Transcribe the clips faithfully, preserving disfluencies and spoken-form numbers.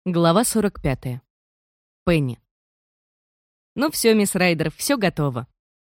Глава сорок пятая. Пенни. «Ну все, мисс Райдер, все готово».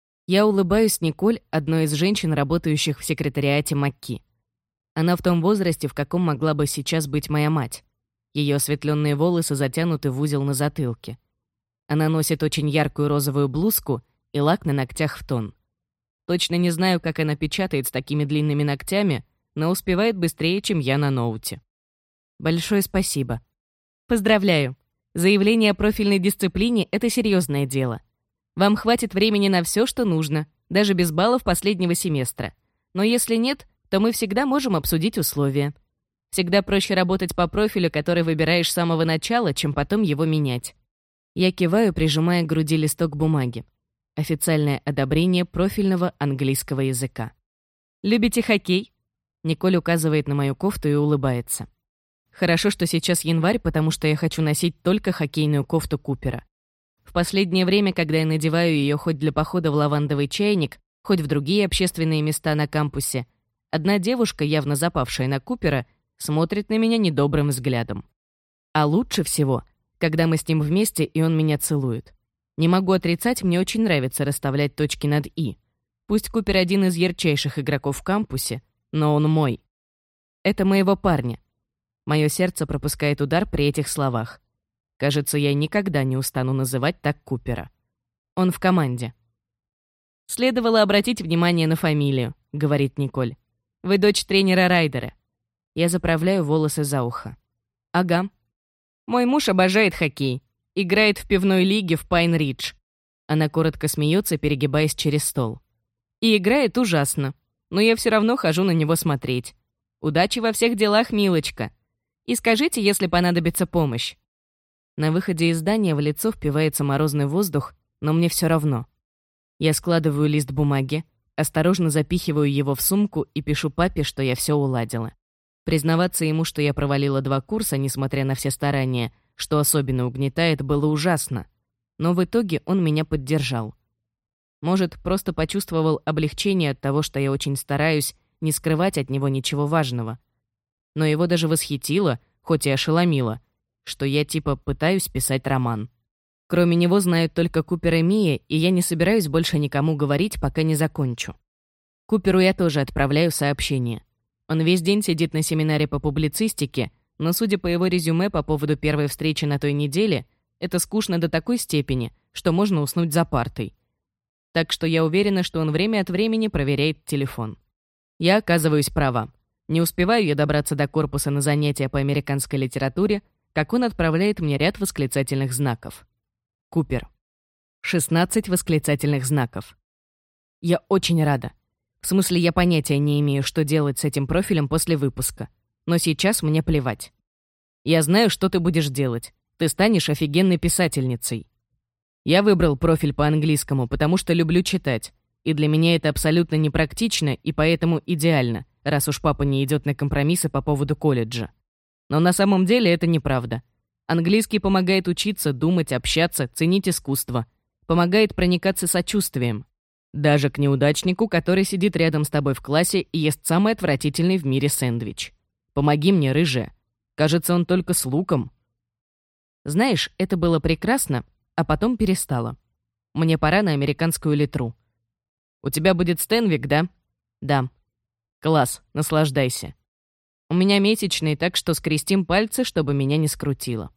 Я улыбаюсь Николь, одной из женщин, работающих в секретариате МакКи. Она в том возрасте, в каком могла бы сейчас быть моя мать. Ее осветленные волосы затянуты в узел на затылке. Она носит очень яркую розовую блузку и лак на ногтях в тон. Точно не знаю, как она печатает с такими длинными ногтями, но успевает быстрее, чем я на ноуте. Большое спасибо. Поздравляю. Заявление о профильной дисциплине — это серьезное дело. Вам хватит времени на все, что нужно, даже без баллов последнего семестра. Но если нет, то мы всегда можем обсудить условия. Всегда проще работать по профилю, который выбираешь с самого начала, чем потом его менять. Я киваю, прижимая к груди листок бумаги. Официальное одобрение профильного английского языка. «Любите хоккей?» Николь указывает на мою кофту и улыбается. Хорошо, что сейчас январь, потому что я хочу носить только хоккейную кофту Купера. В последнее время, когда я надеваю ее хоть для похода в лавандовый чайник, хоть в другие общественные места на кампусе, одна девушка, явно запавшая на Купера, смотрит на меня недобрым взглядом. А лучше всего, когда мы с ним вместе, и он меня целует. Не могу отрицать, мне очень нравится расставлять точки над «и». Пусть Купер один из ярчайших игроков в кампусе, но он мой. Это моего парня. Мое сердце пропускает удар при этих словах. Кажется, я никогда не устану называть так Купера. Он в команде. «Следовало обратить внимание на фамилию», — говорит Николь. «Вы дочь тренера Райдера». Я заправляю волосы за ухо. «Ага. Мой муж обожает хоккей. Играет в пивной лиге в Пайн-Ридж». Она коротко смеется, перегибаясь через стол. «И играет ужасно. Но я все равно хожу на него смотреть. Удачи во всех делах, милочка. И скажите, если понадобится помощь». На выходе из здания в лицо впивается морозный воздух, но мне все равно. Я складываю лист бумаги, осторожно запихиваю его в сумку и пишу папе, что я все уладила. Признаваться ему, что я провалила два курса, несмотря на все старания, что особенно угнетает, было ужасно. Но в итоге он меня поддержал. Может, просто почувствовал облегчение от того, что я очень стараюсь не скрывать от него ничего важного. Но его даже восхитило, хоть и ошеломило, что я типа пытаюсь писать роман. Кроме него знают только Купер и Мия, и я не собираюсь больше никому говорить, пока не закончу. Куперу я тоже отправляю сообщение. Он весь день сидит на семинаре по публицистике, но, судя по его резюме по поводу первой встречи на той неделе, это скучно до такой степени, что можно уснуть за партой. Так что я уверена, что он время от времени проверяет телефон. Я оказываюсь права. Не успеваю я добраться до корпуса на занятия по американской литературе, как он отправляет мне ряд восклицательных знаков. Купер. шестнадцать восклицательных знаков. Я очень рада. В смысле, я понятия не имею, что делать с этим профилем после выпуска. Но сейчас мне плевать. Я знаю, что ты будешь делать. Ты станешь офигенной писательницей. Я выбрал профиль по английскому, потому что люблю читать. И для меня это абсолютно непрактично и поэтому идеально, раз уж папа не идет на компромиссы по поводу колледжа. Но на самом деле это неправда. Английский помогает учиться, думать, общаться, ценить искусство. Помогает проникаться сочувствием. Даже к неудачнику, который сидит рядом с тобой в классе и ест самый отвратительный в мире сэндвич. Помоги мне, рыжая. Кажется, он только с луком. Знаешь, это было прекрасно, а потом перестало. Мне пора на американскую литру. У тебя будет Стенвик, да? Да. Класс, наслаждайся. У меня месячные, так что скрестим пальцы, чтобы меня не скрутило.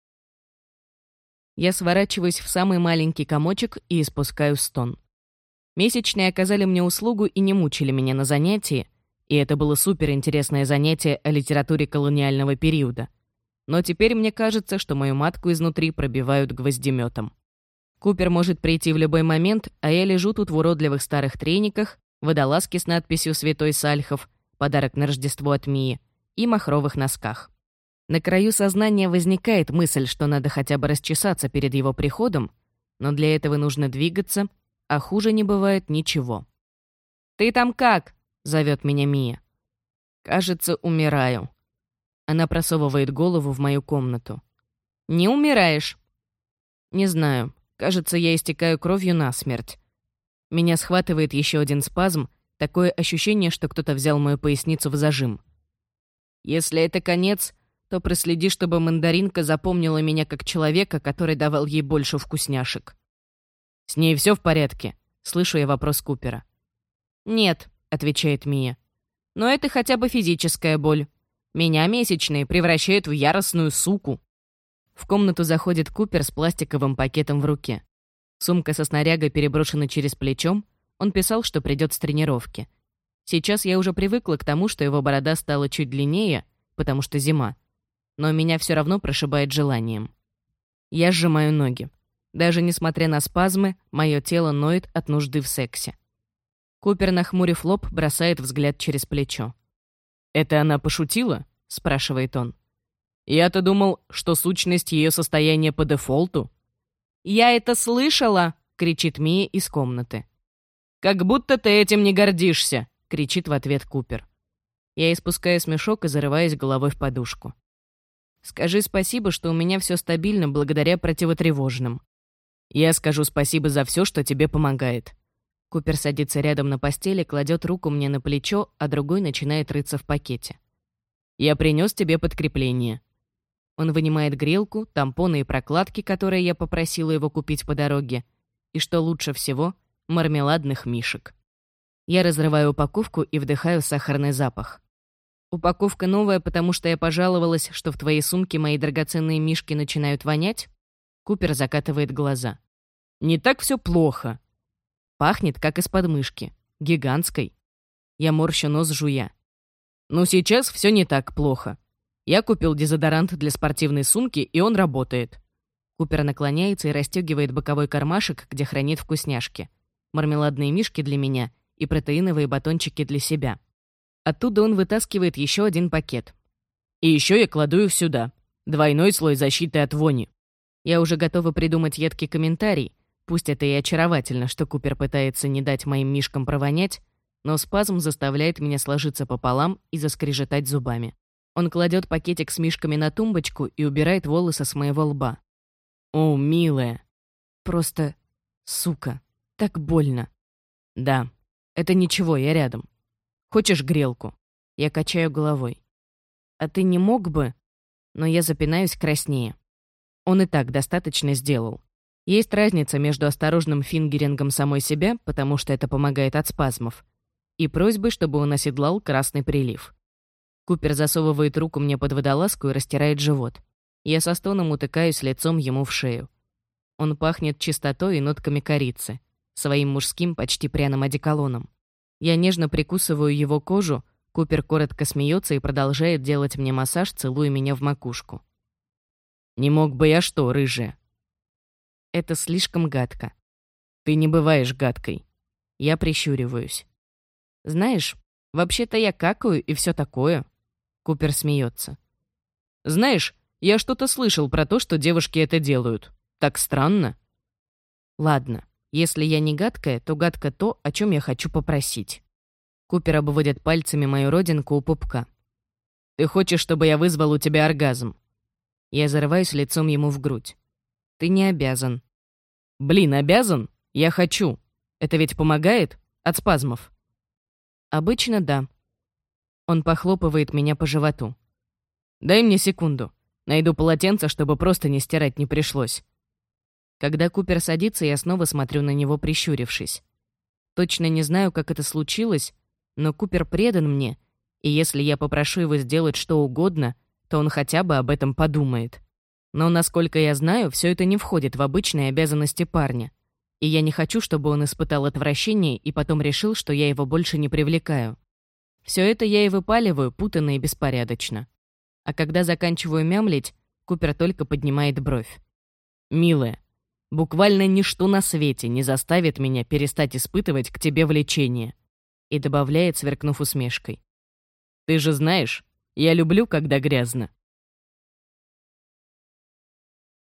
Я сворачиваюсь в самый маленький комочек и испускаю стон. Месячные оказали мне услугу и не мучили меня на занятии, и это было суперинтересное занятие о литературе колониального периода. Но теперь мне кажется, что мою матку изнутри пробивают гвоздеметом. Купер может прийти в любой момент, а я лежу тут в уродливых старых трениках, водолазке с надписью «Святой Сальхов», подарок на Рождество от Мии, и махровых носках. На краю сознания возникает мысль, что надо хотя бы расчесаться перед его приходом, но для этого нужно двигаться, а хуже не бывает ничего. «Ты там как?» — зовет меня Мия. «Кажется, умираю». Она просовывает голову в мою комнату. «Не умираешь?» «Не знаю. Кажется, я истекаю кровью насмерть. Меня схватывает еще один спазм, такое ощущение, что кто-то взял мою поясницу в зажим. Если это конец, то проследи, чтобы мандаринка запомнила меня как человека, который давал ей больше вкусняшек». «С ней все в порядке?» — слышу я вопрос Купера. «Нет», — отвечает Мия. «Но это хотя бы физическая боль. Меня месячные превращают в яростную суку». В комнату заходит Купер с пластиковым пакетом в руке. Сумка со снарягой переброшена через плечом. Он писал, что придет с тренировки. Сейчас я уже привыкла к тому, что его борода стала чуть длиннее, потому что зима. Но меня все равно прошибает желанием. Я сжимаю ноги. Даже несмотря на спазмы, мое тело ноет от нужды в сексе. Купер, нахмурив лоб, бросает взгляд через плечо. «Это она пошутила?» — спрашивает он. «Я-то думал, что сущность ее состояния по дефолту». «Я это слышала!» — кричит Мия из комнаты. «Как будто ты этим не гордишься!» — кричит в ответ Купер. Я испускаю смешок и зарываюсь головой в подушку. «Скажи спасибо, что у меня все стабильно благодаря противотревожным». «Я скажу спасибо за все, что тебе помогает». Купер садится рядом на постели, кладет руку мне на плечо, а другой начинает рыться в пакете. «Я принес тебе подкрепление». Он вынимает грелку, тампоны и прокладки, которые я попросила его купить по дороге, и, что лучше всего, мармеладных мишек. Я разрываю упаковку и вдыхаю сахарный запах. «Упаковка новая, потому что я пожаловалась, что в твоей сумке мои драгоценные мишки начинают вонять?» Купер закатывает глаза. «Не так все плохо. Пахнет, как из подмышки. Гигантской». Я морщу нос, жуя. «Ну, сейчас все не так плохо. Я купил дезодорант для спортивной сумки, и он работает». Купер наклоняется и расстегивает боковой кармашек, где хранит вкусняшки. Мармеладные мишки для меня и протеиновые батончики для себя. Оттуда он вытаскивает еще один пакет. «И еще я кладу их сюда. Двойной слой защиты от вони». Я уже готова придумать едкий комментарий. Пусть это и очаровательно, что Купер пытается не дать моим мишкам провонять, но спазм заставляет меня сложиться пополам и заскрежетать зубами. Он кладет пакетик с мишками на тумбочку и убирает волосы с моего лба. «О, милая!» «Просто... сука. Так больно». «Да. Это ничего, я рядом. Хочешь грелку?» Я качаю головой. «А ты не мог бы...» Но я запинаюсь краснее. Он и так достаточно сделал. Есть разница между осторожным фингерингом самой себя, потому что это помогает от спазмов, и просьбой, чтобы он оседлал красный прилив. Купер засовывает руку мне под водолазку и растирает живот. Я со стоном утыкаюсь лицом ему в шею. Он пахнет чистотой и нотками корицы, своим мужским, почти пряным одеколоном. Я нежно прикусываю его кожу, Купер коротко смеется и продолжает делать мне массаж, целуя меня в макушку. «Не мог бы я что, рыжая?» Это слишком гадко. «Ты не бываешь гадкой». Я прищуриваюсь. «Знаешь, вообще-то я какаю и все такое». Купер смеется. «Знаешь, я что-то слышал про то, что девушки это делают. Так странно». «Ладно, если я не гадкая, то гадко то, о чем я хочу попросить». Купер обводит пальцами мою родинку у пупка. «Ты хочешь, чтобы я вызвал у тебя оргазм?» Я зарываюсь лицом ему в грудь. «Ты не обязан». «Блин, обязан? Я хочу. Это ведь помогает? От спазмов?» «Обычно да». Он похлопывает меня по животу. «Дай мне секунду. Найду полотенце, чтобы просто не стирать не пришлось». Когда Купер садится, я снова смотрю на него, прищурившись. Точно не знаю, как это случилось, но Купер предан мне, и если я попрошу его сделать что угодно, то он хотя бы об этом подумает. Но, насколько я знаю, все это не входит в обычные обязанности парня. И я не хочу, чтобы он испытал отвращение и потом решил, что я его больше не привлекаю. Все это я и выпаливаю, путанно и беспорядочно. А когда заканчиваю мямлить, Купер только поднимает бровь. «Милая, буквально ничто на свете не заставит меня перестать испытывать к тебе влечение», и добавляет, сверкнув усмешкой. «Ты же знаешь, я люблю, когда грязно».